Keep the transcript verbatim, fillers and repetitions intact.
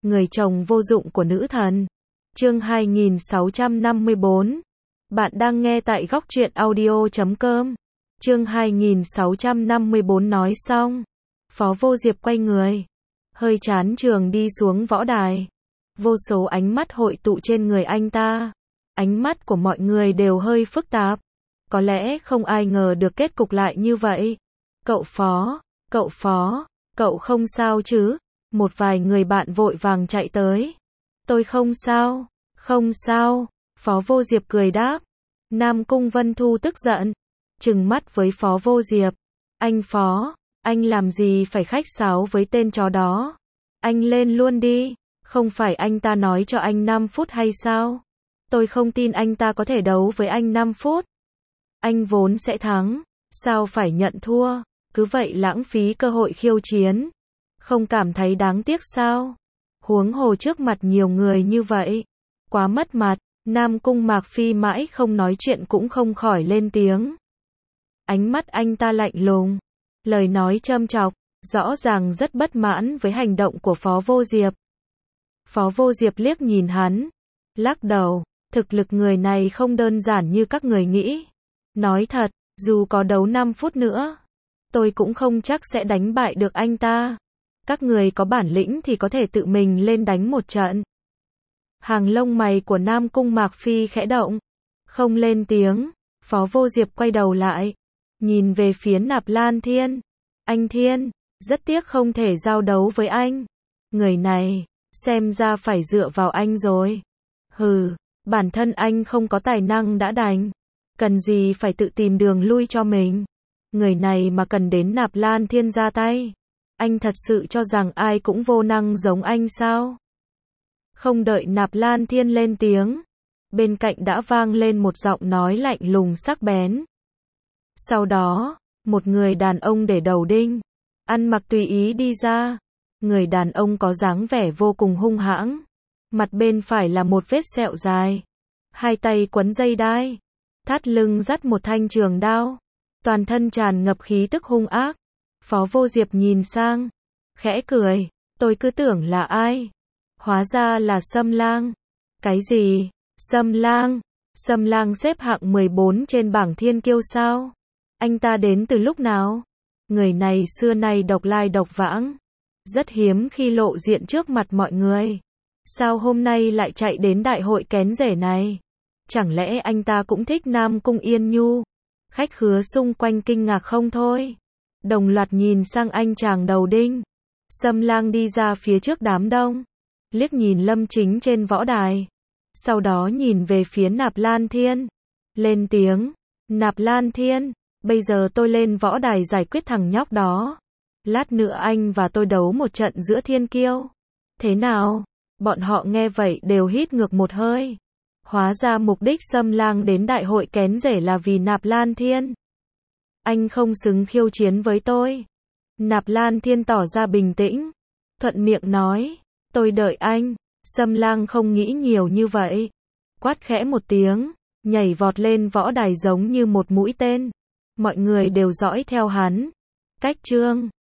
người chồng vô dụng của nữ thần. Chương hai nghìn sáu trăm năm mươi bốn. Bạn đang nghe tại góc truyện audio chấm com. Chương hai nghìn sáu trăm năm mươi bốn nói xong, Phó Vô Diệp quay người, hơi chán trường đi xuống võ đài. Vô số ánh mắt hội tụ trên người anh ta. Ánh mắt của mọi người đều hơi phức tạp. Có lẽ không ai ngờ được kết cục lại như vậy. Cậu Phó, cậu Phó, cậu không sao chứ? Một vài người bạn vội vàng chạy tới. Tôi không sao, không sao, Phó Vô Diệp cười đáp. Nam Cung Vân Thu tức giận, trừng mắt với Phó Vô Diệp. Anh Phó, anh làm gì phải khách sáo với tên chó đó? Anh lên luôn đi, không phải anh ta nói cho anh năm phút hay sao? Tôi không tin anh ta có thể đấu với anh năm phút. Anh vốn sẽ thắng, sao phải nhận thua, cứ vậy lãng phí cơ hội khiêu chiến. Không cảm thấy đáng tiếc sao? Huống hồ trước mặt nhiều người như vậy, quá mất mặt. Nam Cung Mạc Phi mãi không nói chuyện cũng không khỏi lên tiếng. Ánh mắt anh ta lạnh lùng, lời nói châm chọc, rõ ràng rất bất mãn với hành động của Phó Vô Diệp. Phó Vô Diệp liếc nhìn hắn, lắc đầu, thực lực người này không đơn giản như các người nghĩ. Nói thật, dù có đấu năm phút nữa, tôi cũng không chắc sẽ đánh bại được anh ta. Các người có bản lĩnh thì có thể tự mình lên đánh một trận. Hàng lông mày của Nam Cung Mạc Phi khẽ động, không lên tiếng. Phó Vô Diệp quay đầu lại, nhìn về phía Nạp Lan Thiên. Anh Thiên, rất tiếc không thể giao đấu với anh. Người này, xem ra phải dựa vào anh rồi. Hừ, bản thân anh không có tài năng đã đành, cần gì phải tự tìm đường lui cho mình. Người này mà cần đến Nạp Lan Thiên ra tay. Anh thật sự cho rằng ai cũng vô năng giống anh sao? Không đợi Nạp Lan Thiên lên tiếng, bên cạnh đã vang lên một giọng nói lạnh lùng sắc bén. Sau đó, một người đàn ông để đầu đinh, ăn mặc tùy ý đi ra. Người đàn ông có dáng vẻ vô cùng hung hãng. Mặt bên phải là một vết sẹo dài, hai tay quấn dây đai, thắt lưng dắt một thanh trường đao, toàn thân tràn ngập khí tức hung ác. Phó Vô Diệp nhìn sang, khẽ cười, tôi cứ tưởng là ai, hóa ra là Sâm Lang. Cái gì? Sâm Lang? Sâm Lang xếp hạng mười bốn trên bảng thiên kiêu sao? Anh ta đến từ lúc nào? Người này xưa nay độc lai độc vãng, rất hiếm khi lộ diện trước mặt mọi người. Sao hôm nay lại chạy đến đại hội kén rể này? Chẳng lẽ anh ta cũng thích Nam Cung Yên Nhu? Khách khứa xung quanh kinh ngạc không thôi, đồng loạt nhìn sang anh chàng đầu đinh. Sâm Lang đi ra phía trước đám đông, liếc nhìn Lâm Chính trên võ đài, sau đó nhìn về phía Nạp Lan Thiên, lên tiếng, Nạp Lan Thiên, bây giờ tôi lên võ đài giải quyết thằng nhóc đó. Lát nữa anh và tôi đấu một trận giữa thiên kiêu. Thế nào? Bọn họ nghe vậy đều hít ngược một hơi. Hóa ra mục đích Sâm Lang đến đại hội kén rể là vì Nạp Lan Thiên. Anh không xứng khiêu chiến với tôi. Nạp Lan Thiên tỏ ra bình tĩnh, thuận miệng nói, tôi đợi anh. Sâm Lang không nghĩ nhiều như vậy, quát khẽ một tiếng, nhảy vọt lên võ đài giống như một mũi tên. Mọi người đều dõi theo hắn. Cách chương